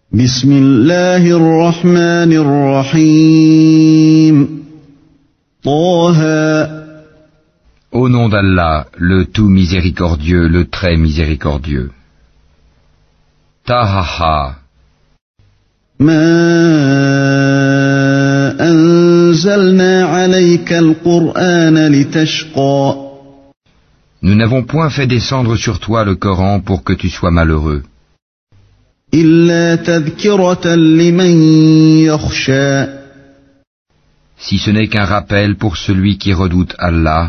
بسم الله الرحمن الرحيم طه Au nom d'Allah, le tout miséricordieux, le très miséricordieux. Tahaha. ما أنزلنا عليك القرآن لتشقى Nous n'avons point fait descendre sur toi le Coran pour que tu sois malheureux. إلا تذكرة لمن يخشى Si ce n'est qu'un rappel pour celui qui redoute Allah,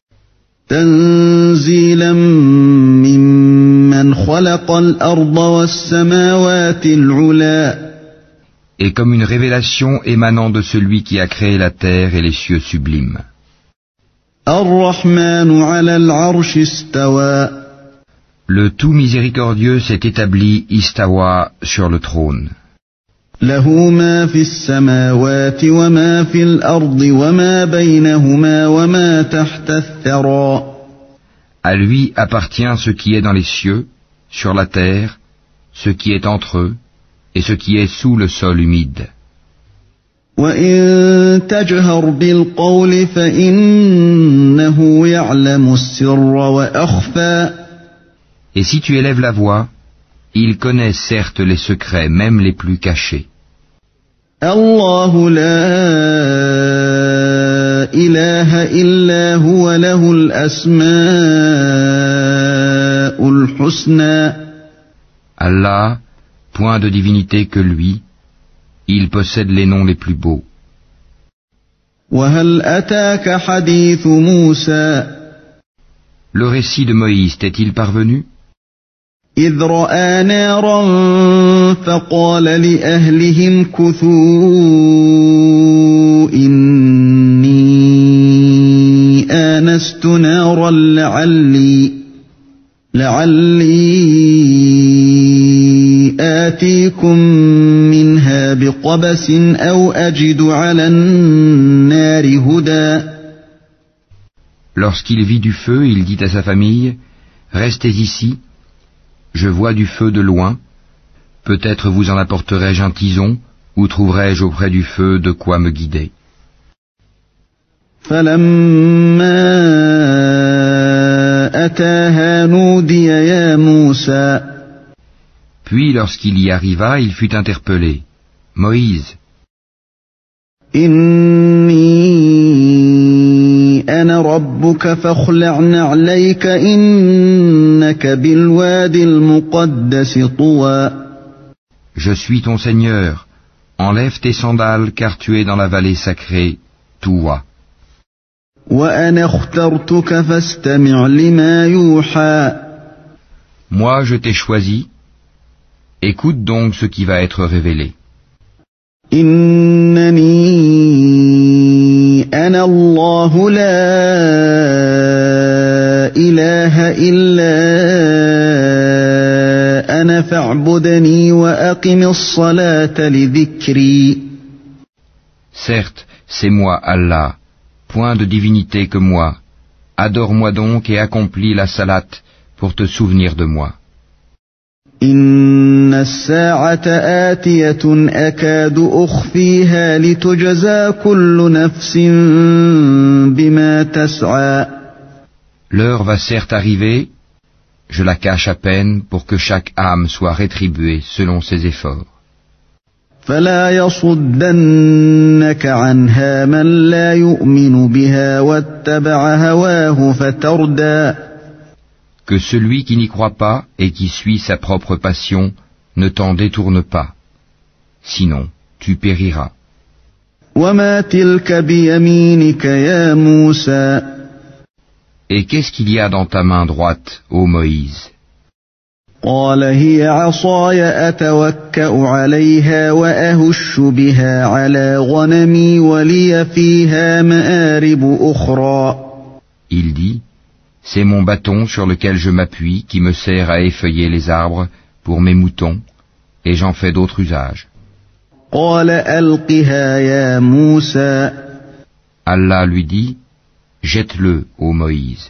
تنزيلا ممن خلق الأرض والسماوات العلى et comme une révélation émanant de celui qui a créé la terre et les cieux sublimes. الرحمن على العرش استوى Le tout miséricordieux s'est établi istawa sur le trône. له ما في السماوات وما في الأرض وما بينهما وما تحت الثرى À lui appartient ce qui est dans les cieux, sur la terre, ce qui est entre eux, et ce qui est sous le sol humide. وإن تجهر بالقول فإنه يعلم السر وأخفى Et si tu élèves la voix, il connaît certes les secrets, même les plus cachés. الله لا إله إلا هو له الأسماء الحسنى Allah, point de divinité que lui, il possède les noms les plus beaux. وهل أتاك حديث موسى Le récit de Moïse t'est-il parvenu? إذ رأى نارا فقال لأهلهم كثوا إني آنست نارا لعلي آتيكم منها بقبس أو أجد على النار هدى. Lorsqu'il vit du feu, il dit à sa famille, « Restez ici, je vois du feu de loin, peut-être vous en apporterai-je un tison, ou trouverai-je auprès du feu de quoi me guider. » فلما أتاها نودي يا موسى Puis lorsqu'il y arriva, il fut interpellé. « Moïse, إني أنا ربك فاخلع نعليك إنك بالوادي المقدس طوى. je suis ton Seigneur, enlève tes sandales car tu es dans la vallée sacrée, Touwa. وأنا اخترتك فاستمع لما يوحى. Moi je t'ai choisi, écoute donc ce qui va être révélé. إنني أنا الله لا إله إلا أنا فاعبدني وأقم الصلاة لذكري. Certes, c'est moi Allah, point de divinité que moi. Adore-moi donc et accomplis la salat pour te souvenir de moi. إن الساعة آتية أكاد أخفيها لتجزى كل نفس بما تسعى. L'heure va certes arriver, je la cache à peine pour que chaque âme soit rétribuée selon ses efforts. فلا يصدنك عنها من لا يؤمن بها واتبع هواه فتردى. Que celui qui n'y croit pas et qui suit sa propre passion ne t'en détourne pas. Sinon, tu périras. وما تلك بيمينك يا موسى. Et qu'est-ce qu'il y a dans ta main droite, ô Moïse? قال هي عصاي أتوكأ عليها وأهش بها على غنمي ولي فيها مآرب أخرى. Il dit, c'est mon bâton sur lequel je m'appuie qui me sert à effeuiller les arbres pour mes moutons, et j'en fais d'autres usages. قال ألقها يا موسى. Allah lui dit, jette-le, ô Moïse.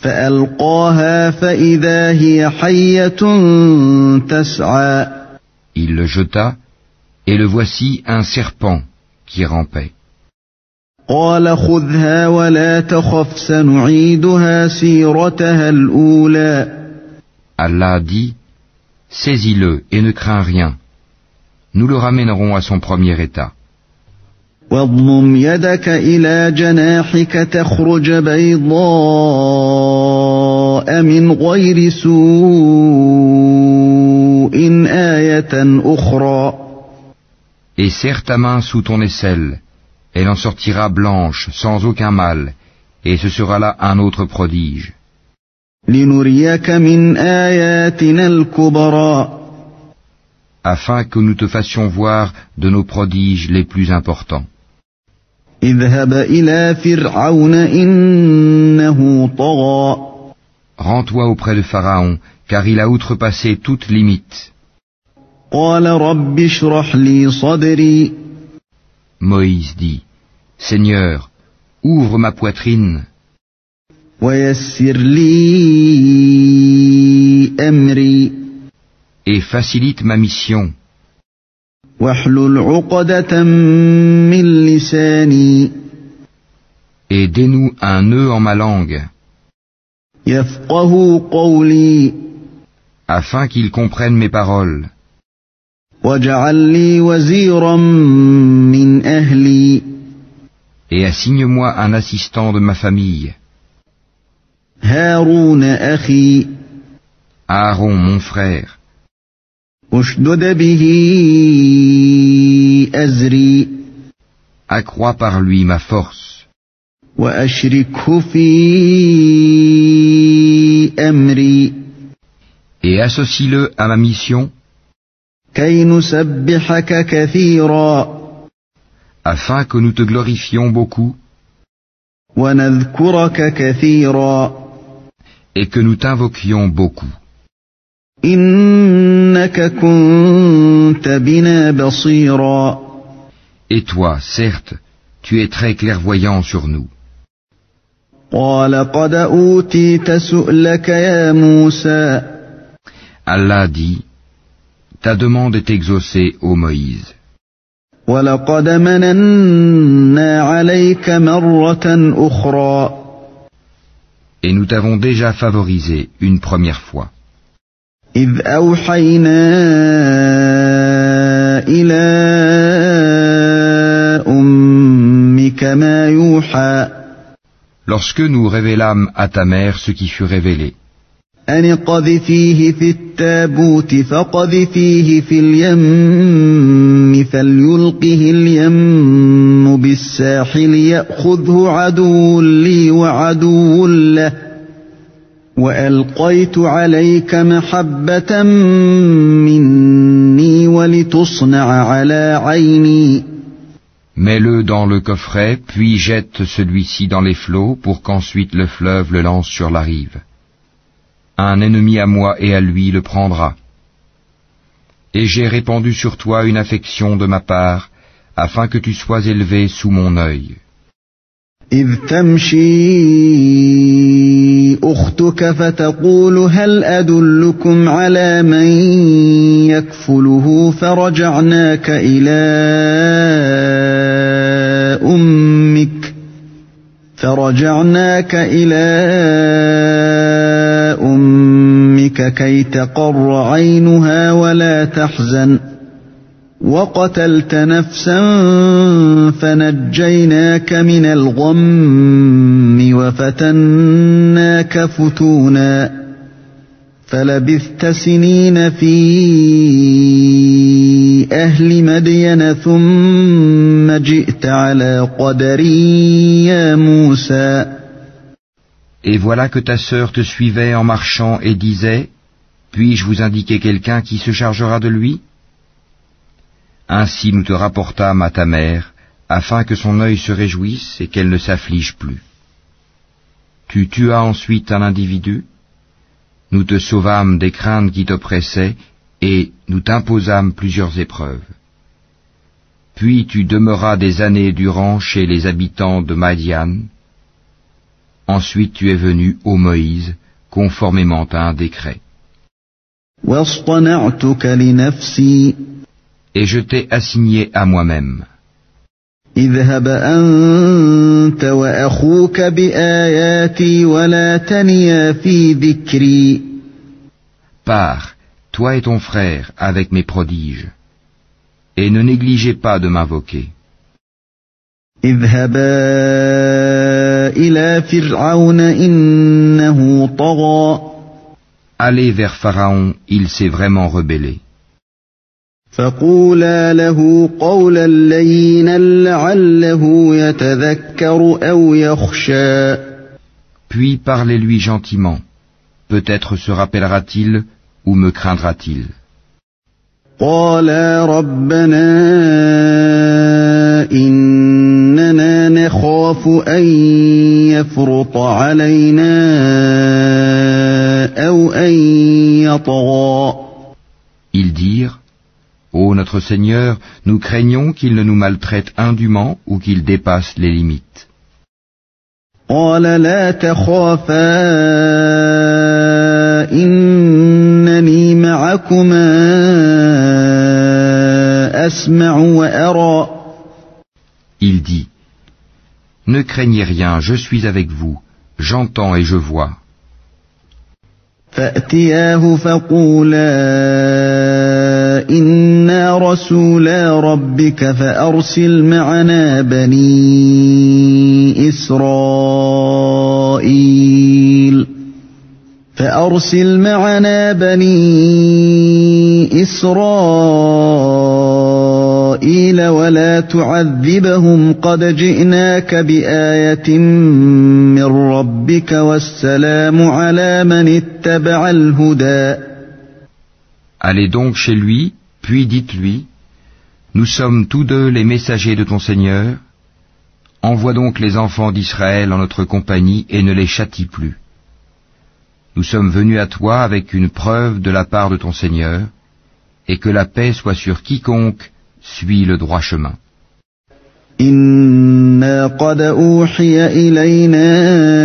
فألقاها فإذا هي حية تسعى. Il le jeta, et le voici un serpent qui rampait. قال خذها ولا تخف سنعيدها سيرتها الأولى. Allah dit, saisis-le et ne crains rien. Nous le ramènerons à son premier état. واضمم يدك إلى جناحك تخرج بيضاء من غير سوء آية أخرى. Et serre ta main sous ton aisselle, elle en sortira blanche, sans aucun mal, et ce sera là un autre prodige. لنريك من آياتنا الكبرى. Afin que nous te fassions voir de nos prodiges les plus importants. اذهب إلى فرعون إنه طغى. Rends-toi auprès de Pharaon, car il a outrepassé toute limite. قال رب اشرح لي صدري. Moïse dit, Seigneur, ouvre ma poitrine ويسر لي أمري. et facilite ma mission, واحلل عقدة من لساني. et dénoue un nœud en ma langue, يفقهوا قولي. afin qu'ils comprennent mes paroles. واجعل لي وزيرا من أهلي. Et assigne-moi un assistant de ma famille, هارون أخي. Aaron mon frère, اشدد به أزري. accrois par lui ma force, وأشركه في أمري. et associe-le à ma mission, كي نسبحك كثيرا. afin que nous te glorifions beaucoup, ونذكرك كثيرا. et que nous t'invoquions beaucoup. إنك كنت بنا بصيرا. Et toi, certes, tu es très clairvoyant sur nous. قال قد أوتيت سؤلك يا موسى. Allah dit, ta demande est exaucée, ô Moïse. ولقد مننا عليك مرة أخرى. Et nous t'avons déjà favorisé une première fois. إذ أوحينا إلى أمك ما يوحى. Lorsque nous révélâmes à ta mère ce qui fut révélé, أن قذفيه في التابوت فقذفيه في اليم فليلقه اليم بالساحل يأخذه عدو لي وعدو له وألقيت عليك محبة مني ولتصنع على عيني. mets-le dans le coffret, puis jette celui-ci dans les flots pour qu'ensuite le fleuve le lance sur la rive. Un ennemi à moi et à lui le prendra. Et j'ai répandu sur toi une affection de ma part, afin que tu sois élevé sous mon œil. إذ تمشي أختك فتقول هل أدلكم على من يكفله فرجعناك إلى أمك كي تقر عينها ولا تحزن وقتلت نفسا فنجيناك من الغم وفتناك فتونا فلبثت سنين في أهل مدين ثم جئت على قدر يا موسى. Et voilà que ta sœur te suivait en marchant et disait, puis-je vous indiquer quelqu'un qui se chargera de lui? Ainsi nous te rapportâmes à ta mère, afin que son œil se réjouisse et qu'elle ne s'afflige plus. Tu tuas ensuite un individu, nous te sauvâmes des craintes qui t'oppressaient, et nous t'imposâmes plusieurs épreuves. Puis tu demeuras des années durant chez les habitants de Madian. Ensuite tu es venu, ô Moïse, conformément à un décret. واصطنعتك لنفسي Et je t'ai assigné à moi-même. اذهب أنت وأخوك بآياتي ولا تنيا في ذكري. Pars, toi et ton frère, avec mes prodiges, et ne négligez pas de m'invoquer. اذهبا إلى فرعون إنه طغى. Allez vers Pharaon, il s'est vraiment rebellé. فقولا له قولا لينا لعله يتذكر أو يخشى. Puis parlez-lui gentiment. Peut-être se rappellera-t-il ou me craindra-t-il. قالا ربنا إننا نخاف أن يفرط علينا أو أن يطغى. Ils dirent, Ô notre Seigneur, nous craignons qu'il ne nous maltraite indûment ou qu'il dépasse les limites. قال لا تخافا إنني معكما أسمع وأرى. Il dit, Ne craignez rien, je suis avec vous, j'entends et je vois. فأتياه فقولا إنا رسولا ربك فأرسل معنا بني إسرائيل ولا تعذبهم قد جئناك بآية من ربك والسلام على من اتبع الهدى. Allez donc chez lui, puis dites-lui, Nous sommes tous deux les messagers de ton Seigneur, envoie donc les enfants d'Israël en notre compagnie et ne les châtie plus. Nous sommes venus à toi avec une preuve de la part de ton Seigneur, et que la paix soit sur quiconque suit le droit chemin. إنا قد أوحي إلينا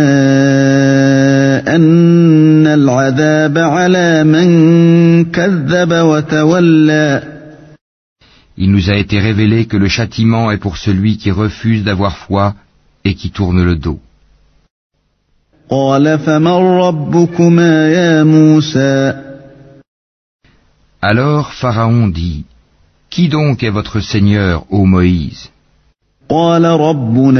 أن العذاب على من كذب وتولى. Il nous a été révélé que le châtiment est pour celui qui refuse d'avoir foi et qui tourne le dos. قال فمن ربكما يا موسى. Alors Pharaon dit, Qui donc est votre Seigneur, ô Moïse? قال ربنا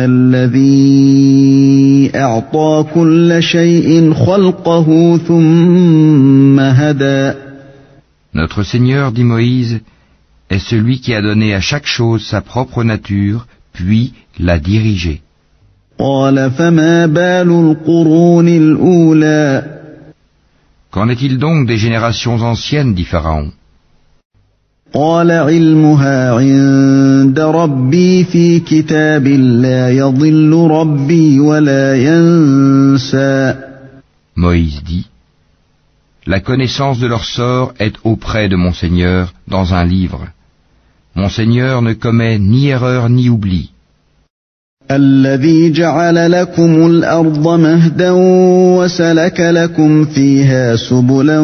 الذي أعطى كل شيء خلقه ثم هدى. Notre Seigneur, dit Moïse, est celui qui a donné à chaque chose sa propre nature, puis l'a dirigée. قال فما بال القرون الأولى. Qu'en est-il donc des générations anciennes, dit Pharaon? قال علمها عند ربي في كتاب لا يضل ربي ولا ينسى. Moïse dit, La connaissance de leur sort est auprès de mon Seigneur dans un livre. Mon Seigneur ne commet ni erreur ni oubli. الذي جعل لكم الأرض مهدا وسلك لكم فيها سبلا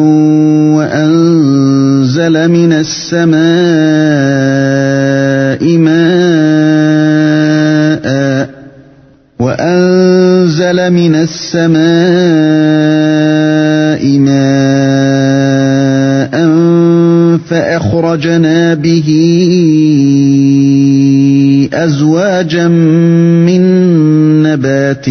وأنزل من السماء ماء فأخرجنا به أزواجا من نبات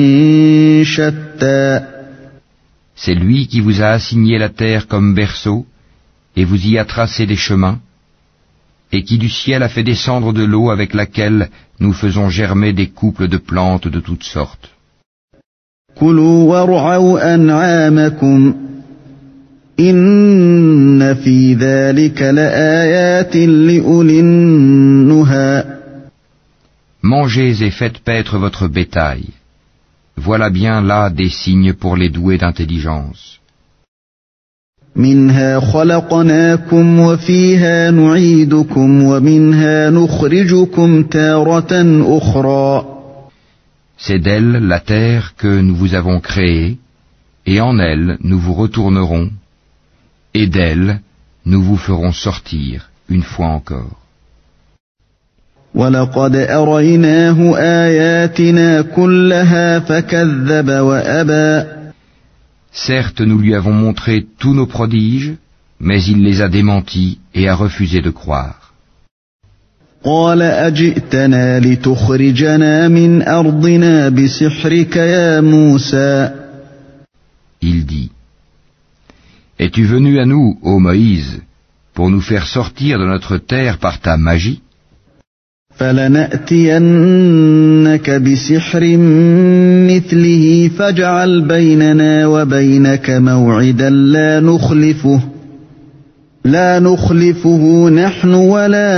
شتى. C'est lui qui vous a assigné la terre comme berceau, et vous y a tracé des chemins, et qui du ciel a fait descendre de l'eau avec laquelle nous faisons germer des couples de plantes de toutes sortes. كلوا وارعوا أنعامكم إن في ذلك لآيات لأولي النهى. Mangez et faites paître votre bétail. Voilà bien là des signes pour les doués d'intelligence. منها خلقناكم وفيها نعيدكم ومنها نخرجكم تارة أخرى. C'est d'elle, la terre, que nous vous avons créée, et en elle nous vous retournerons, et d'elle nous vous ferons sortir une fois encore. وَلَقَدْ أَرَيْنَاهُ آيَاتِنَا كُلَّهَا فَكَذَّبَ وَأَبَى. Certes, nous lui avons montré tous nos prodiges, mais il les a démentis et a refusé de croire. قَالَ أَجِئْتَنَا لِتُخْرِجَنَا مِنْ أَرْضِنَا بِسِحْرِكَ يَا مُوسَى. Il dit: Es-tu venu à nous, ô Moïse, pour nous faire sortir de notre terre par ta magie? فَلَنَأْتِيَنَّكَ بِسِحْرٍ مِثْلِهِ فَاجْعَلْ بَيْنَنَا وَبَيْنَكَ مَوْعِدًا لا نخلفه نحن ولا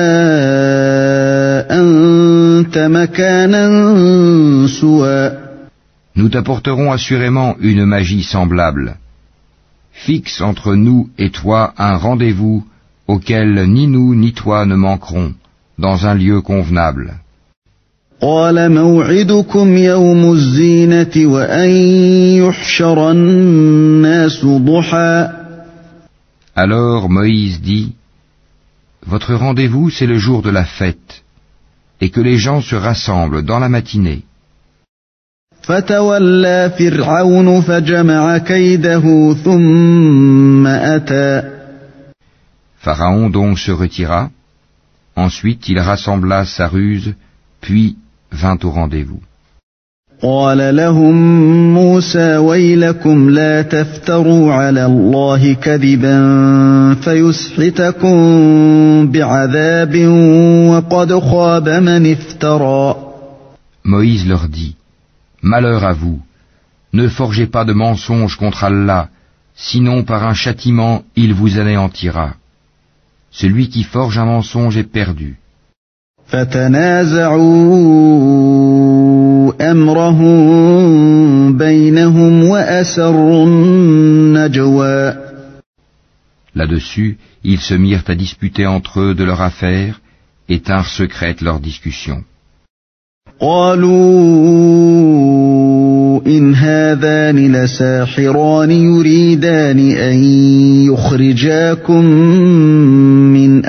أنت مكانا سوى. Nous t'apporterons assurément une magie semblable. Fixe entre nous et toi un rendez-vous auquel ni nous ni toi ne manquerons, dans un lieu convenable. قال موعدكم يوم الزينة وأن يحشر الناس ضحى. Alors Moïse dit: Votre rendez-vous, c'est le jour de la fête, et que les gens se rassemblent dans la matinée. فتولى فرعون فجمع كيده ثم أتى. Pharaon donc se retira, ensuite il rassembla sa ruse, puis vint au rendez-vous. قال لهم موسى ويلكم لا تفتروا على الله كذبا فيسحتكم بعذاب وقد خاب من افترى. Moïse leur dit: Malheur à vous, ne forgez pas de mensonges contre Allah, sinon par un châtiment il vous anéantira. Celui qui forge un mensonge est perdu. فتنازعوا أمرهم بينهم وأسروا النجوى. Là-dessus, ils se mirent à disputer entre eux de leur affaire et tinrent secrète leur discussion. قالوا إن هذان لساحران يريدان أن يخرجاكم من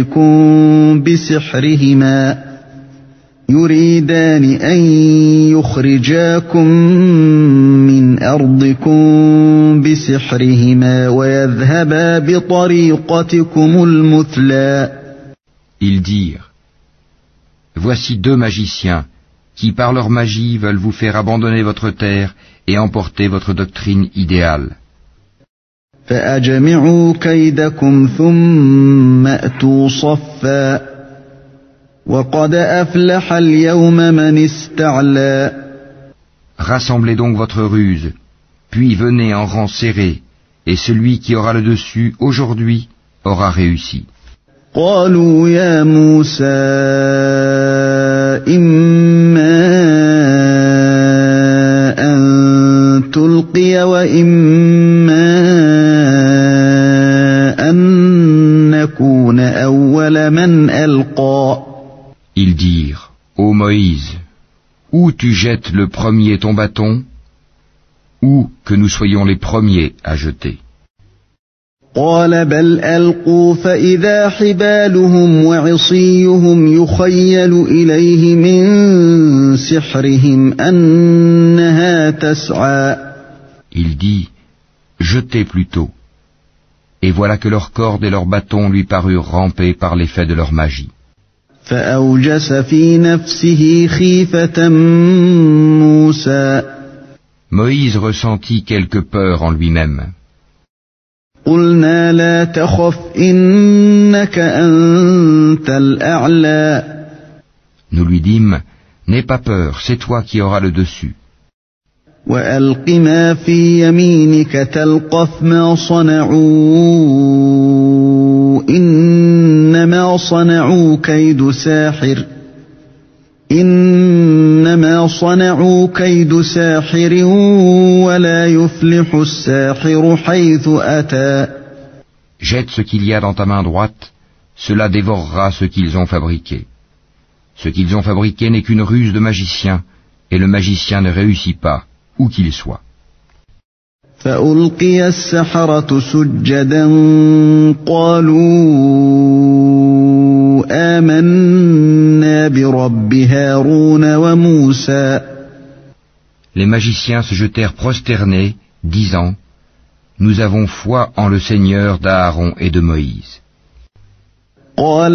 أرضكم بسحرهما ويذهبا بطريقتكم المثلى. Ils dirent: Voici deux magiciens qui par leur magie veulent vous faire abandonner votre terre et emporter votre doctrine idéale. فأجمعوا كيدكم ثم أتوا صفا وقد أفلح اليوم من استعلى. Rassemblez donc votre ruse, puis venez en rang serré, et celui qui aura le dessus aujourd'hui aura réussi. قالوا يا موسى إما أن تلقي وإما أن نكون أول من ألقى. Ils dirent: Ô Moïse, ou tu jettes le premier ton bâton, ou que nous soyons les premiers à jeter. قال بل ألقوا فإذا حبالهم وعصيهم يخيل إليه من سحرهم أنها تسعى. Il dit: Jetez plutôt. Et voilà que leurs cordes et leurs bâtons lui parurent ramper par l'effet de leur magie. فأوجس في نفسه خيفة موسى. Moïse ressentit quelque peur en lui-même. قلنا لا تخف إنك أنت الأعلى. Nous lui dîmes: N'aie pas peur, c'est toi qui auras le dessus. وألق ما في يمينك تلقف ما صنعوا إنما صنعوا كيد ساحر ولا يفلح الساحر حيث أتى. Jette ce qu'il y a dans ta main droite, cela dévorera ce qu'ils ont fabriqué. Ce qu'ils ont fabriqué n'est qu'une ruse de magicien, et le magicien ne réussit pas, où qu'il soit. فألقي السحرة سجدا قالوا برب هارون وموسى. Les magiciens se jetèrent prosternés, disant: Nous avons foi en le Seigneur d'Aaron et de Moïse. قال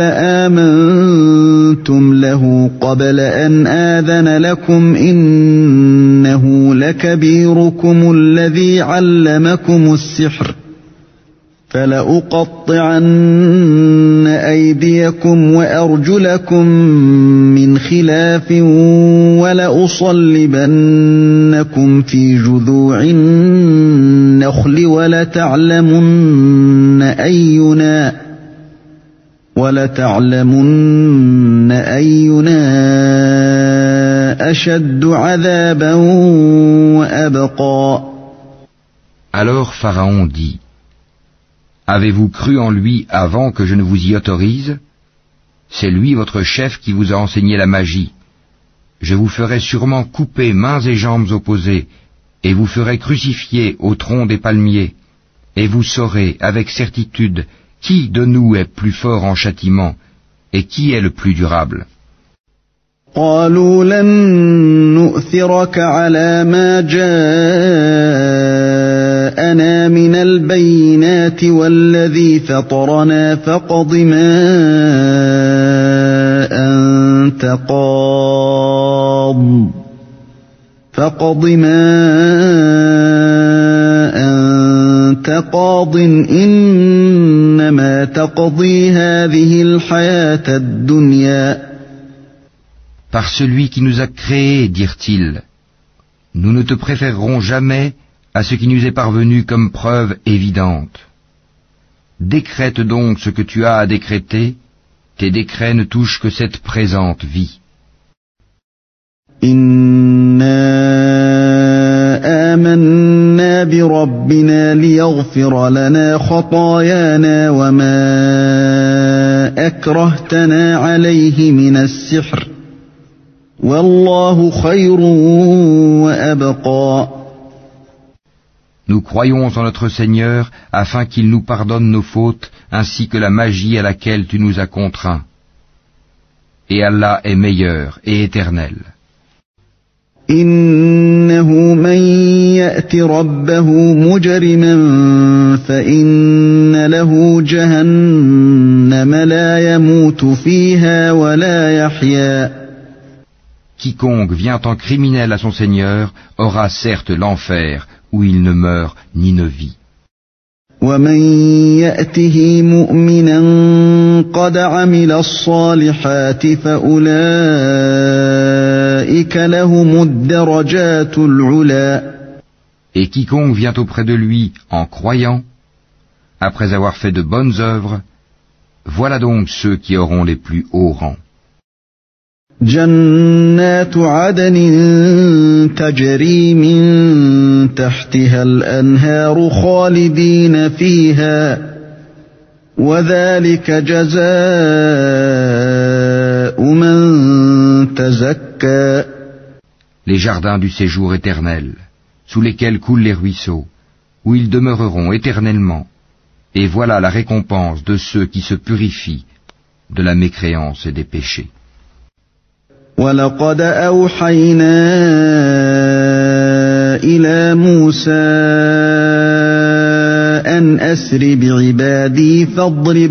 آمنتم له قبل أن آذن لكم إنه لكبيركم الذي علمكم السحر فلأقطعن أيديكم وأرجلكم من خلاف ولأصلبنكم في جذوع النخل ولتعلمن أينا أشد عذابا وأبقى. Alors Pharaon dit: Avez-vous cru en lui avant que je ne vous y autorise? C'est lui votre chef qui vous a enseigné la magie. Je vous ferai sûrement couper mains et jambes opposées, et vous ferai crucifier au tronc des palmiers, et vous saurez avec certitude qui de nous est plus fort en châtiment, et qui est le plus durable. قالوا لن نؤثرك على ما جاءنا من البينات والذي فطرنا فاقض ما أنت قاض إنما تقضي هذه الحياة الدنيا. Par celui qui nous a créés, dirent-ils, nous ne te préférerons jamais à ce qui nous est parvenu comme preuve évidente. Décrète donc ce que tu as à décréter, tes décrets ne touchent que cette présente vie. Inna amanna bi rabbina liyaghfira lana khatayana wa ma akrahtana alayhi min as-sihr. Wallahu khayrun wa abqa. Nous croyons en notre Seigneur afin qu'il nous pardonne nos fautes ainsi que la magie à laquelle tu nous as contraints. Et Allah est meilleur et éternel. إنه من يأت ربه مجرما فإن له جهنم لا يموت فيها ولا يحيا. Quiconque vient en criminel à son Seigneur aura certes l'enfer où il ne meurt ni ne vit. ومن يأته مؤمنا قد عمل الصالحات فأولئك لهم الدرجات العلى. Et quiconque vient auprès de lui en croyant, après avoir fait de bonnes œuvres, voilà donc ceux qui auront les plus hauts rangs. جنات عدن تجري من تحتها الأنهار خالدين فيها وذلك جزاء من تزكى. Les jardins du séjour éternel, sous lesquels coulent les ruisseaux, où ils demeureront éternellement, et voilà la récompense de ceux qui se purifient de la mécréance et des péchés. وَلَقَدْ أَوْحَيْنَا إِلَى مُوسَىٰ أَنْ أَسْرِ بِعِبَادِي فَاضْرِبْ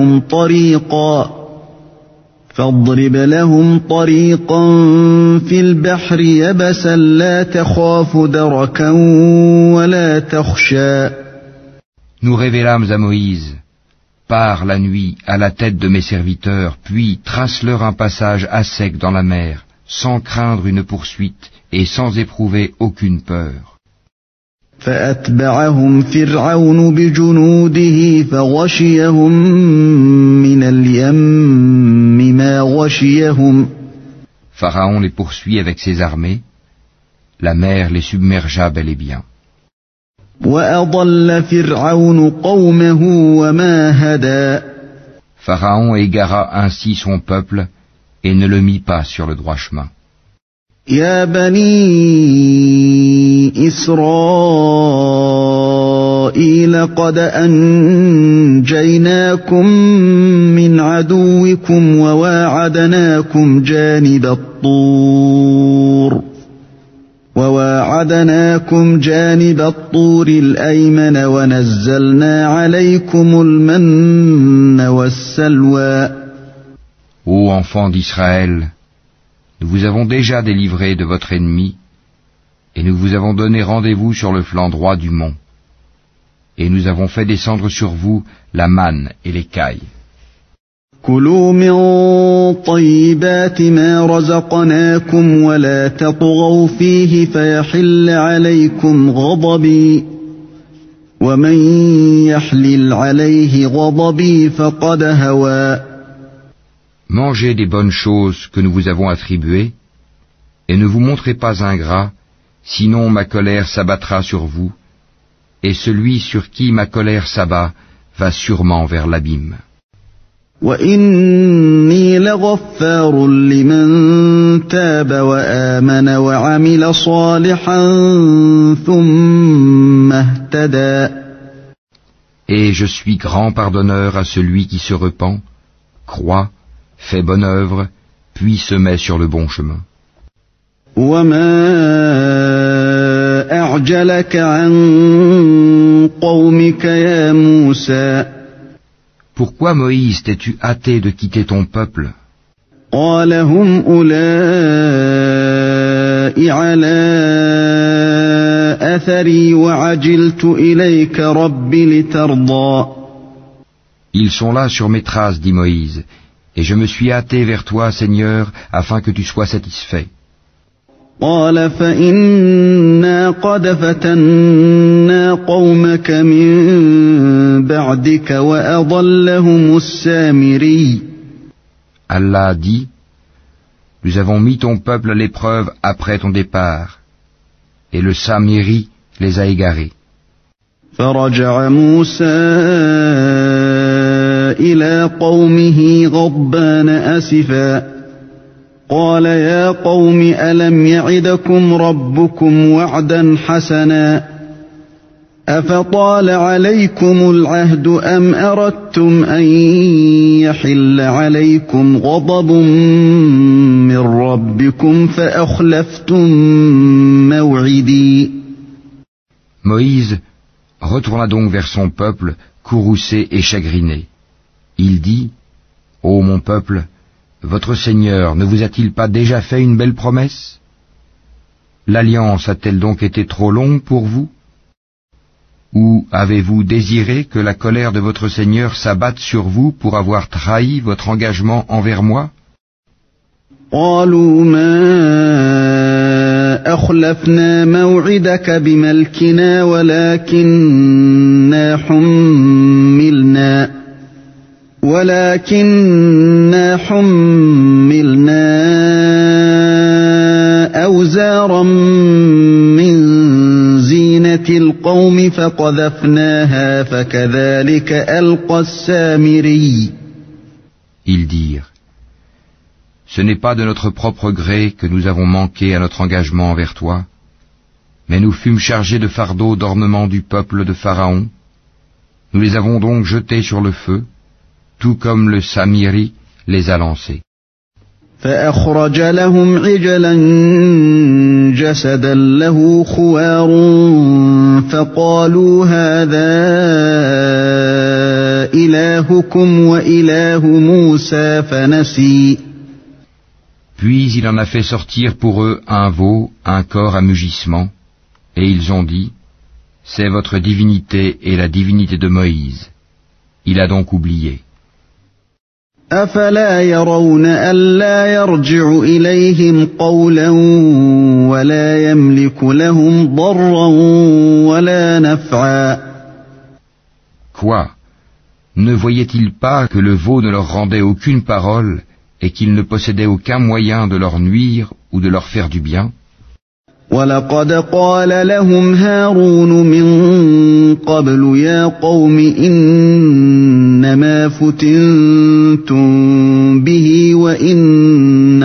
لَهُمْ طَرِيقًا فِي الْبَحْرِ يَبَسًا لَا تَخَافُ دَرَكًا وَلَا تَخْشَىٰ. Nous révélâmes à Moïse: pars la nuit à la tête de mes serviteurs, puis trace-leur un passage à sec dans la mer, sans craindre une poursuite et sans éprouver aucune peur. فأتبعهم فرعون بجنوده فغشيهم من اليم ما غشيهم. Pharaon les poursuit avec ses armées, la mer les submergea bel et bien. وأضل فرعون قومه وما هدى. Pharaon égara ainsi son peuple et ne le mit pas sur le droit chemin. يا بني إسرائيل قد أنجيناكم من عدوكم بكم وواعدناكم جانب الطور الأيمن ونزلنا عليكم المن والسلوى. Ô enfants d'Israël, nous vous avons déjà délivré de votre ennemi, et nous vous avons donné rendez-vous sur le flanc droit du mont. Et nous avons fait descendre sur vous la manne et l'écaille. كلوا من طيبات ما رزقناكم ولا تطغوا فيه فيحل عليكم غضبي ومن يحلل عليه غضبي فقد هوى. Mangez des bonnes choses que nous vous avons attribuées, et ne vous montrez pas ingrats, sinon ma colère s'abattra sur vous, et celui sur qui ma colère s'abat va sûrement vers l'abîme. وَإِنِّي لَغَفَّارٌ لِمَن تَابَ وَآمَنَ وَعَمِلَ صَالِحًا ثُمَّ اهْتَدَى. Et je suis grand pardonneur à celui qui se repent, croit, fait bonne œuvre, puis se met sur le bon chemin. وَمَا أَعْجَلَكَ عَن قَوْمِكَ يَا مُوسَى. Pourquoi, Moïse, t'es-tu hâté de quitter ton peuple? قال هم أولئك على أثري وعجلت إليك رب لترضى. Ils sont là sur mes traces, dit Moïse, et je me suis hâté vers toi, Seigneur, afin que tu sois satisfait. قال فإنا قد فتنا قومك من بعدك وأضلهم السامري. Allah dit, nous avons mis ton peuple à l'épreuve après ton départ, et le Samiri les a égarés. فرجع موسى إلى قومه غضبان أسفا قال يا قوم ألم يعدكم ربكم وعدا حسنا أفطال عليكم العهد أم أردتم أن يحل عليكم غضب من ربكم فأخلفتم موعدي. Moïse retourna donc vers son peuple, courroucé et chagriné. Il dit, ô mon peuple, votre Seigneur ne vous a-t-il pas déjà fait une belle promesse? L'alliance a-t-elle donc été trop longue pour vous? Ou avez-vous désiré que la colère de votre Seigneur s'abatte sur vous pour avoir trahi votre engagement envers moi? قالوا ما أخلفنا موعدك بملكنا ولكننا حملنا أوزارا من زينة القوم فقذفناها فكذلك ألقى السامري. Ils dirent, ce n'est pas de notre propre gré que nous avons manqué à notre engagement envers toi, mais nous fûmes chargés de fardeaux d'ornement du peuple de Pharaon. Nous les avons donc jetés sur le feu, tout comme le Samiri les a lancés. فأخرج لهم عجلا جسدا له خوار فقالوا هذا إلهكم وإله موسى فنسي. Puis il en a fait sortir pour eux un veau, un corps à mugissement, et ils ont dit, c'est votre divinité et la divinité de Moïse. Il a donc oublié. أفلا يرون ألا يرجع إليهم قولا ولا يملك لهم ضرا ولا نفعا. Quoi? Ne voyaient-ils pas que le veau ne leur rendait aucune parole et qu'il ne possédait aucun moyen de leur nuire ou de leur faire du bien? وَلَقَدْ قَالَ لَهُمْ هَارُونُ مِن قَبْلُ يَا قَوْمِ إِنَّمَا فُتِنتُم بِهِ وَإِنَّ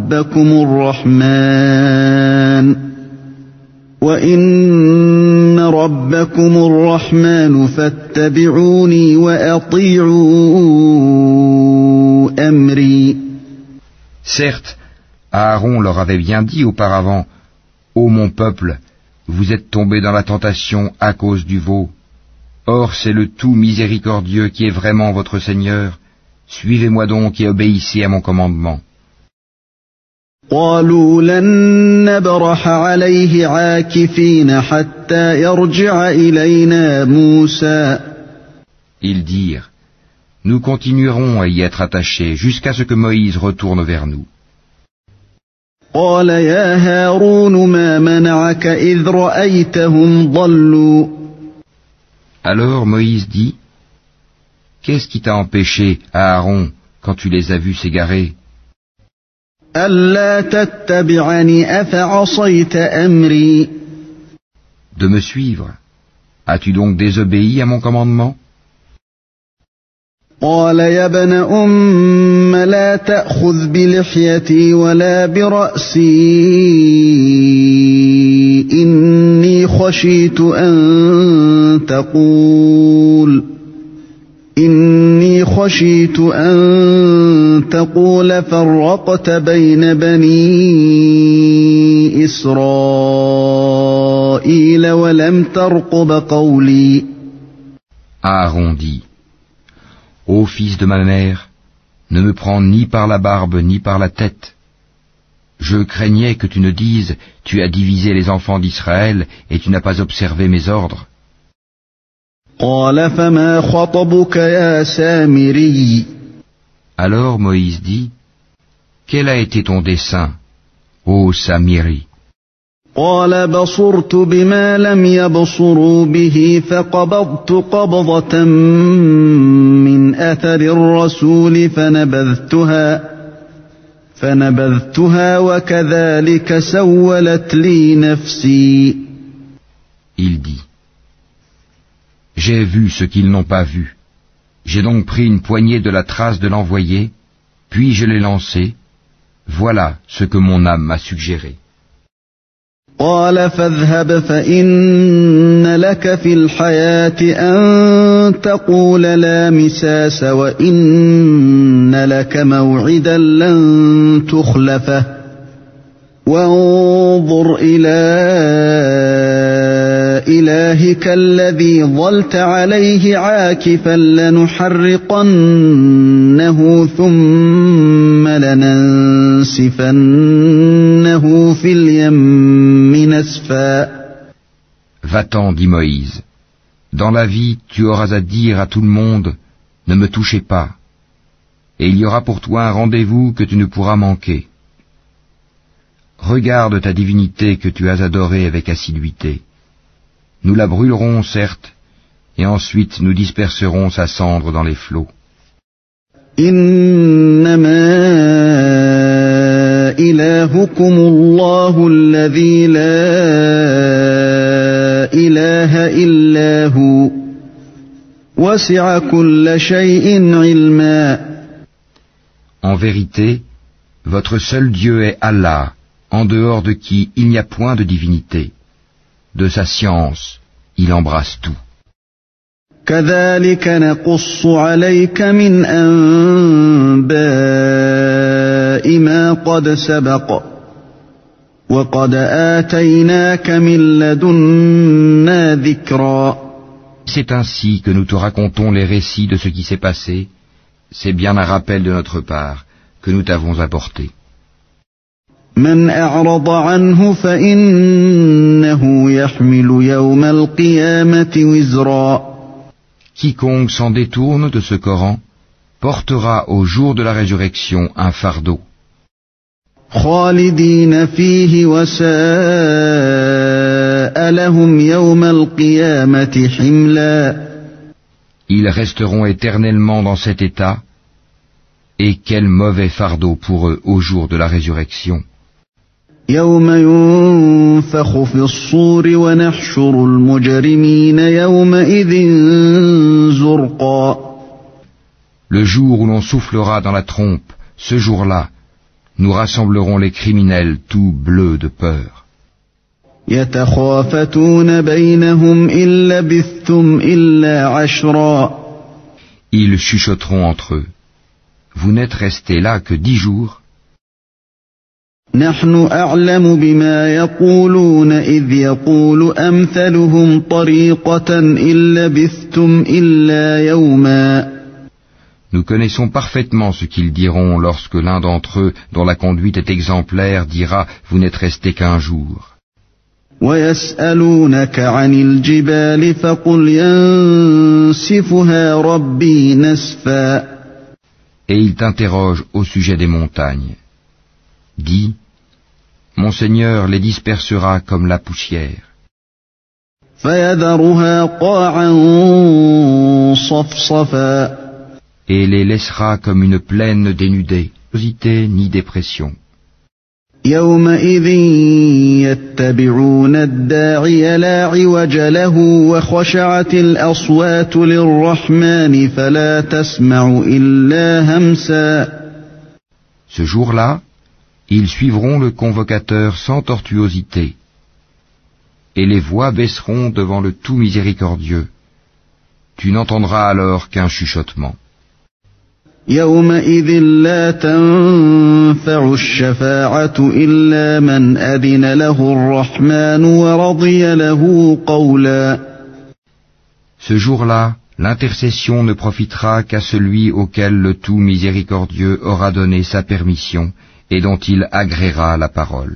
رَبَّكُمُ الرَّحْمَنُ فَاتَّبِعُونِي وَأَطِيعُوا أمري. Certes, Aaron leur avait bien dit auparavant, « Ô mon peuple, vous êtes tombés dans la tentation à cause du veau. Or c'est le tout miséricordieux qui est vraiment votre Seigneur. Suivez-moi donc et obéissez à mon commandement. » قالوا لن نبرح عليه عاكفين حتى يرجع إلينا موسى. Ils dirent, « Nous continuerons à y être attachés jusqu'à ce que Moïse retourne vers nous. » قال يا هارون ما منعك إذ رأيتهم ضلوا. Alors Moïse dit, « Qu'est-ce qui t'a empêché, Aaron, quand tu les as vus s'égarer, ألا تتبعني أفعصيت أمري. de me suivre? As-tu donc désobéi à mon commandement ?» قال يا ابن أم لا تأخذ بلحيتي ولا برأسي إني خشيت أن تقول فرقت بين بني إسرائيل ولم ترقب قولي. Aaron dit, « Ô fils de ma mère, ne me prends ni par la barbe ni par la tête. Je craignais que tu ne dises, tu as divisé les enfants d'Israël et tu n'as pas observé mes ordres. » قال فما خطبك يا سامري. Alors Moïse dit, « Quel a été ton dessein, ô Samiri ?» قال بصرت بما لم يبصروا به فقبضت قبضة من أثر الرسول فنبذتها وكذلك سولت لي نفسي. Il dit, « J'ai vu ce qu'ils n'ont pas vu. J'ai donc pris une poignée de la trace de l'envoyé, puis je l'ai lancé. Voilà ce que mon âme m'a suggéré. » قال فاذهب فإن لك في الحياة أن تقول لا مساس وإن لك موعدا لن تخلفه وانظر إلى إلهك الذي ظلت عليه عاكفا لنحرقنه ثم لننسفنه في اليم نسفا. Va-t'en, dit Moïse. Dans la vie, tu auras à dire à tout le monde, ne me touchez pas. Et il y aura pour toi un rendez-vous que tu ne pourras manquer. Regarde ta divinité que tu as adorée avec assiduité. Nous la brûlerons, certes, et ensuite nous disperserons sa cendre dans les flots. إنما إلهكم الله الذي لا إله إلا هو وسع كل شيء علما. En vérité, votre seul Dieu est Allah, en dehors de qui il n'y a point de divinité. De sa science, il embrasse tout. كذلك نقص عليك من أنباء ما قد سبق وقد آتيناك من لدنا ذكرا. C'est ainsi que nous te racontons les récits de ce qui s'est passé. C'est bien un rappel de notre part que nous t'avons apporté. من أعرض عنه فإنه يحمل يوم القيامة وزرا. Quiconque s'en détourne de ce Coran portera au jour de la résurrection un fardeau. خالدين فيه وساء لهم يوم القيامة حملا. Ils resteront éternellement dans cet état, et quel mauvais fardeau pour eux au jour de la résurrection. يوم ينفخ في الصور ونحشر المجرمين يومئذ زرقا. Le jour où l'on soufflera dans la trompe, ce jour-là, nous rassemblerons les criminels tout bleus de peur. يتخافتون بينهم إن لبثتم إلا عشرا. Ils chuchoteront entre eux. Vous n'êtes resté là que 10 jours. نحن أعلم بما يقولون إذ يقول أمثلهم طريقة إن لبثتم إلا يوما. Nous connaissons parfaitement ce qu'ils diront lorsque l'un d'entre eux, dont la conduite est exemplaire, dira « Vous n'êtes resté qu'un jour ». ويسألونك عن الجبال فقل ينسفها ربي نسفا. Et ils t'interrogent au sujet des montagnes. Dis, mon Seigneur les dispersera comme la poussière. فيذرها قاعا صفصفا. Et les laissera comme une plaine dénudée, ni dépression. يومئذ يتبعون الداعي لا عوج له وخشعت الأصوات للرحمن فلا تسمع إلا همسا. Ce jour-là, ils suivront le convocateur sans tortuosité, et les voix baisseront devant le tout miséricordieux. Tu n'entendras alors qu'un chuchotement. يومئذ لا تنفع الشفاعة إلا من أذن له الرحمن ورضي له قولا. Ce jour-là, l'intercession ne profitera qu'à celui auquel le tout miséricordieux aura donné sa permission et dont il agréera la parole.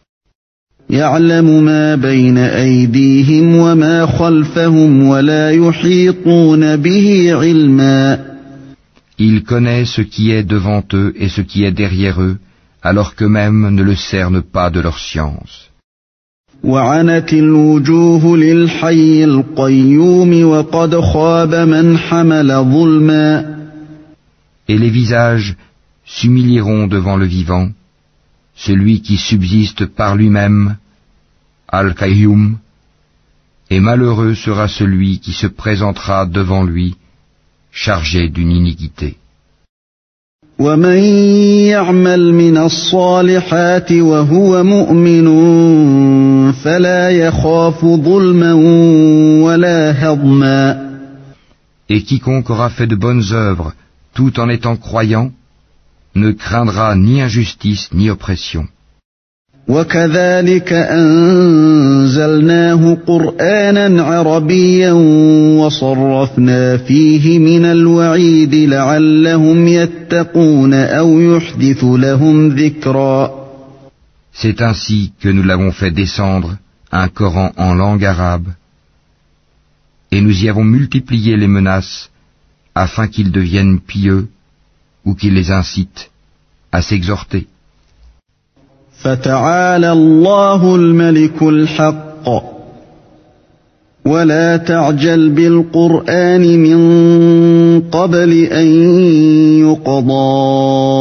يعلم ما بين أيديهم وما خلفهم ولا يحيطون به علما. Il connaît ce qui est devant eux et ce qui est derrière eux, alors qu'eux-mêmes ne le cernent pas de leur science. وعنت الوجوه للحي القيوم وقد خاب من حمل ظلما. Et les visages s'humilieront devant le vivant, celui qui subsiste par lui-même, Al-Qayyum, et malheureux sera celui qui se présentera devant lui, chargé d'une iniquité. ومن يعمل من الصالحات وهو مؤمن فلا يخاف ظلما ولا هضما. Et quiconque aura fait de bonnes œuvres, tout en étant croyant, ne craindra ni injustice ni oppression. وكذلك أنزلناه قرآنا عربيا وصرفنا فيه من الوعيد لعلهم يتقون أو يحدث لهم ذكرا. C'est ainsi que nous l'avons fait descendre, un Coran en langue arabe, et nous y avons multiplié les menaces afin qu'ils deviennent pieux ou qu'ils les incitent à s'exhorter. فتعالى الله الملك الحق ولا تعجل بالقرآن من قبل أن يقضى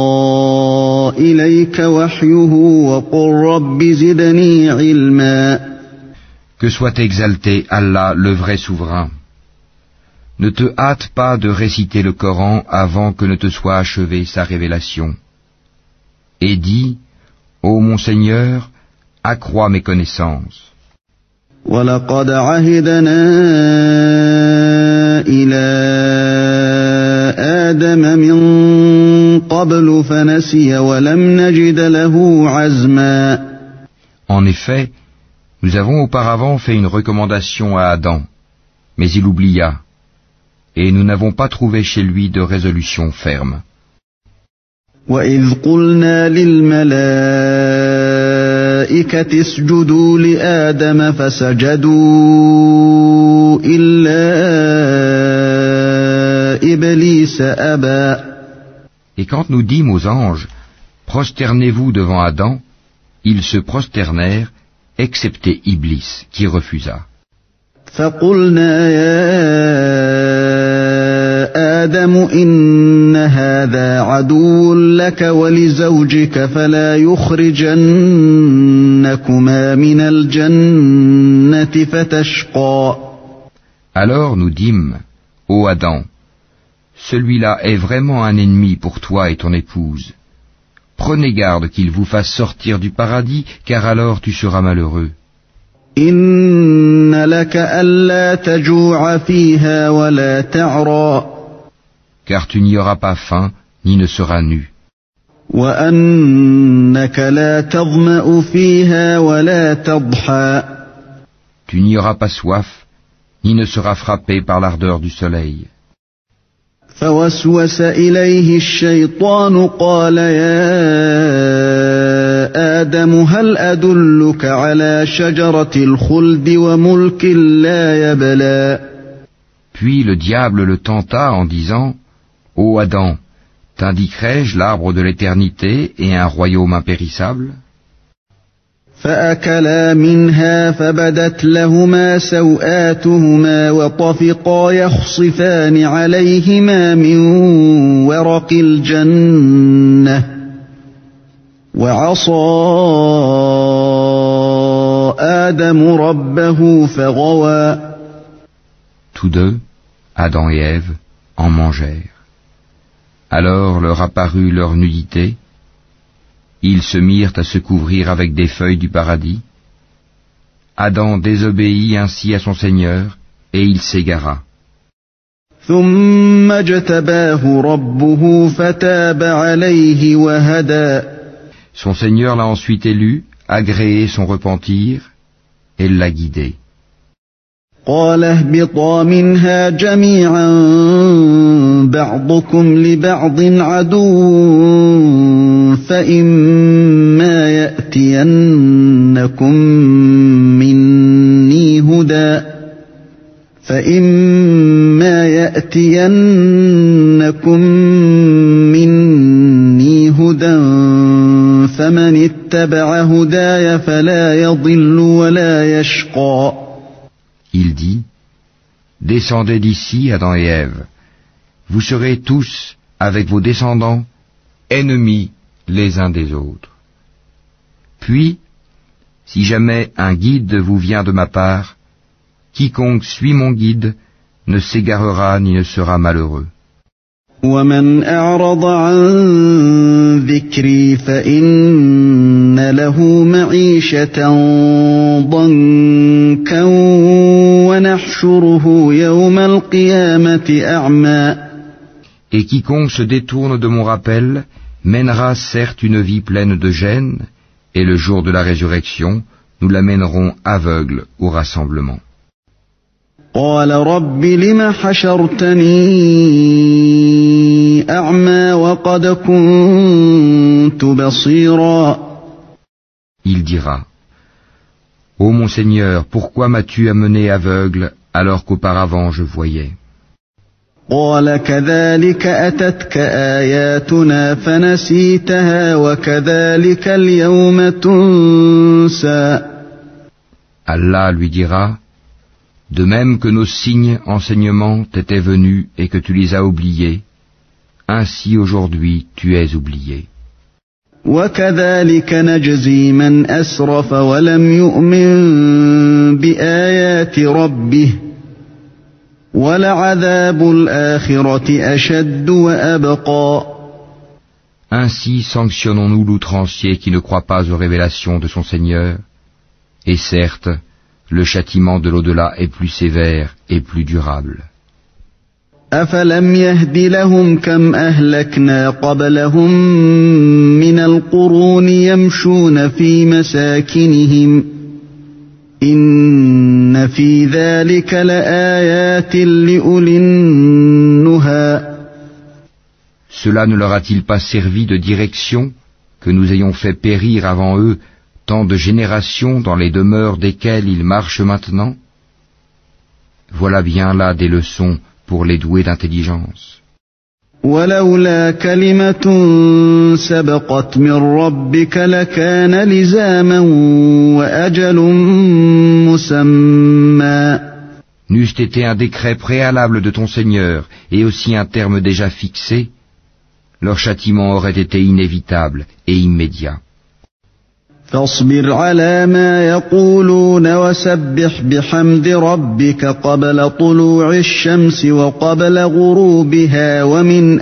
إليك وحيه وقل رب زدني علما. Que soit exalté Allah, le vrai souverain. Ne te hâte pas de réciter le Coran avant que ne te soit achevée sa révélation. Et dis, ô mon Seigneur, accrois mes connaissances. وَلَقَدْ عَهِدْنَا إِلَى آدَمَ مِنْ قَبْلُ فَنَسِيَ وَلَمْ نَجِدْ لَهُ عَزْمًا. En effet, nous avons auparavant fait une recommandation à Adam, mais il oublia, et nous n'avons pas trouvé chez lui de résolution ferme. وَإِذْ قُلْنَا لِلْمَلَائِكَةِ اسْجُدُوا لِآدَمَ فَسَجَدُوا إِلَّا إِبْلِيسَ أَبَى. Et quand nous dîmes aux anges, prosternez-vous devant Adam, ils se prosternèrent, excepté Iblis, qui refusa. فَقُلْنَا يَا آدم إن هذا عدو لك ولزوجك فلا يخرجنكما من الجنة فتشقى. Alors nous dîmes, ô Adam, celui-là est vraiment un ennemi pour toi et ton épouse. Prenez garde qu'il vous fasse sortir du paradis, car alors tu seras malheureux. إن لك ألا تجوع فيها ولا تعرى. Car tu n'y auras pas faim, ni ne sera nu. وأنك لا تظمأ فيها ولا تضحى Tu n'y auras pas soif, ni ne seras frappé par l'ardeur du soleil. فوسوس إليه الشيطان قال يا آدم هل أدلك على شجرة الخلد وملك لا يبلى Puis le diable le tenta en disant, Ô Adam, t'indiquerai-je l'arbre de l'éternité et un royaume impérissable? فأكلا منها فبدت لهما سوآتهما وطفقا يخصفان عليهما من ورق الجنة وعصى آدم ربه فغوى. Tous deux, Adam et Ève, en mangèrent. Alors leur apparut leur nudité. Ils se mirent à se couvrir avec des feuilles du paradis. Adam désobéit ainsi à son Seigneur, et il s'égara. ثم اجتباه ربه فتاب عليه وهدى. Son Seigneur l'a ensuite élu, agréé son repentir, et l'a guidé. قال اهبطا منها جميعا بعضكم لبعض عدو فإما يأتينكم مني هدى فمن اتبع هداي فلا يضل ولا يشقى. Il dit, descendez d'ici, Adam et Ève. Vous serez tous, avec vos descendants, ennemis les uns des autres. Puis, si jamais un guide vous vient de ma part, quiconque suit mon guide ne s'égarera ni ne sera malheureux. ومن أعرض عن ذكري فإن له معيشة ضنكا ونحشره يوم القيامة أعمى. Et quiconque se détourne de mon rappel mènera certes une vie pleine de gêne, et le jour de la résurrection, nous l'amènerons aveugle au rassemblement. قال رب لم حشرتني أعمى وقد كنت بصيرا. Il dira, Ô mon Seigneur, pourquoi m'as-tu amené aveugle alors qu'auparavant je voyais? قال كذلك أتتك آياتنا فنسيتها وكذلك اليوم تنسى. Allah lui dira, de même que nos signes, enseignements t'étaient venus et que tu les as oubliés, ainsi aujourd'hui tu es oublié. وكذلك نجزي من أسرف ولم يؤمن بآيات ربه ولعذاب الآخرة أشد وأبقى. Ainsi sanctionnons-nous l'outrancier qui ne croit pas aux révélations de son Seigneur, et certes, le châtiment de l'au-delà est plus sévère et plus durable. أفلم يهد لهم كم أهلكنا قبلهم من القرون يمشون في مساكنهم إن في ذلك لآيات لأولي النهى. Cela ne leur a-t-il pas servi de direction que nous ayons fait périr avant eux tant de générations dans les demeures desquelles ils marchent maintenant? Voilà bien là des leçons pour les doués d'intelligence. ولولا كلمة سبقت من ربك لكان لزاما وأجل مسمى. N'eût été un décret préalable de ton Seigneur et aussi un terme déjà fixé, leur châtiment aurait été inévitable et immédiat. فاصبر على ما يقولون وسبح بحمد ربك قبل طلوع الشمس وقبل غروبها ومن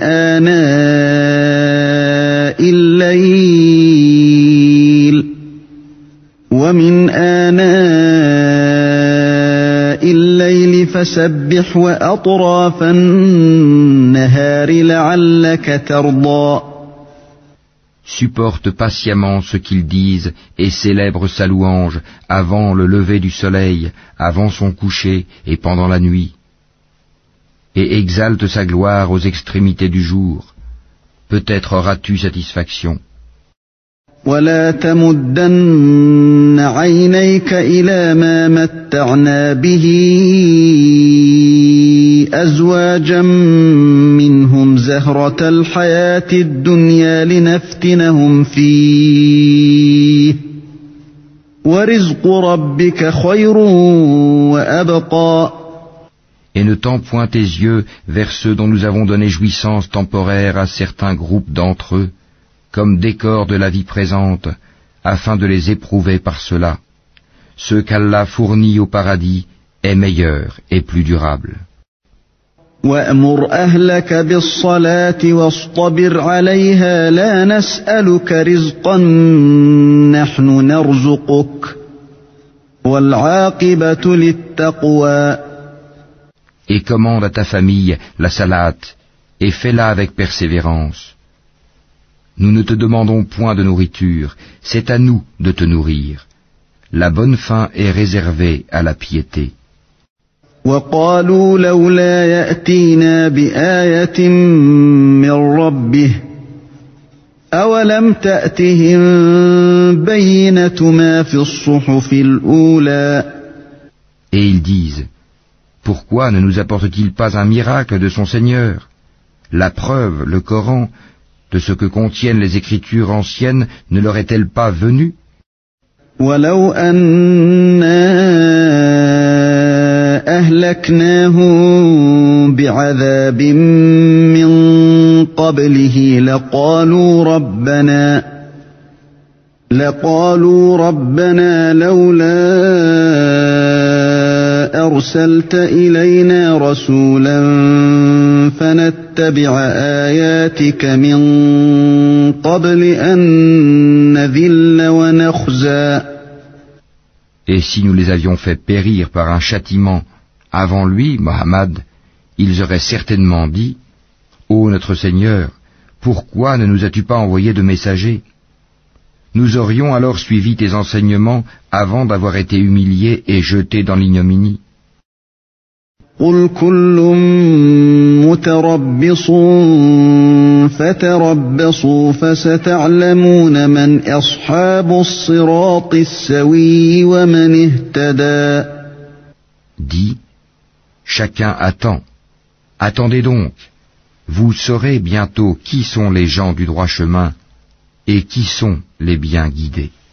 آناء الليل فسبح وأطراف النهار لعلك ترضى. Supporte patiemment ce qu'ils disent et célèbre sa louange avant le lever du soleil, avant son coucher et pendant la nuit. Et exalte sa gloire aux extrémités du jour. Peut-être auras-tu satisfaction. ولا تمدن عينيك إلى ما متعنا به أزواجا منهم زهرة الحياة الدنيا لنفتنهم فيه ورزق ربك خير وأبقى. Et ne tends point tes yeux vers ceux dont nous avons donné jouissance temporaire à certains groupes d'entre eux, comme décor de la vie présente, afin de les éprouver par cela. Ce qu'Allah fournit au paradis est meilleur et plus durable. وَأْمُرْ أَهْلَكَ بِالصَّلَاةِ وَاصْطَبِرْ عَلَيْهَا لَا نَسْأَلُكَ رِزْقًا نَحْنُ نَرْزُقُكَ وَالْعَاقِبَةُ لِلتَّقْوَى. Et commande à ta famille la salate, et fais-la avec persévérance. Nous ne te demandons point de nourriture, c'est à nous de te nourrir. La bonne fin est réservée à la piété. وَقَالُوا لَوْلَا يَأْتِينَا بِآيَةٍ مِّن رَّبِّهِ أَوَلَمْ تَأْتِهِم بَيِّنَةُ مَا فِي الصُّحُفِ الْأُولَى. Et ils disent, pourquoi ne nous apporte-t-il pas un miracle de son Seigneur? La preuve, le Coran, de ce que contiennent les Écritures anciennes ne leur est-elle pas venue? وَلَوْ أَنَّا أَهْلَكْنَاهُم بِعَذَابٍ مِّن قَبْلِهِ لَقَالُوا رَبَّنَا لَوْلَا أَرْسَلْتَ إِلَيْنَا رَسُولًا فَنَتَّبِعَ آيَاتِكَ مِن قَبْلِ أَن نَّذِلَّ وَنَخْزَىٰ. Et si nous les avions fait périr par un châtiment avant lui, Mohammed, ils auraient certainement dit, ô notre Seigneur, pourquoi ne nous as-tu pas envoyé de messagers? Nous aurions alors suivi tes enseignements avant d'avoir été humiliés et jetés dans l'ignominie. قُلْ كُلٌّ مُّتَرَبِّصٌ فَتَرَبَّصُوا فَسَتَعْلَمُونَ مَنْ أَصْحَابُ الصِّرَاطِ السَّوِيِّ وَمَنِ اهْتَدَىٰ. Dis, chacun attend. Attendez donc. Vous saurez bientôt qui sont les gens du droit chemin et qui sont les bien guidés.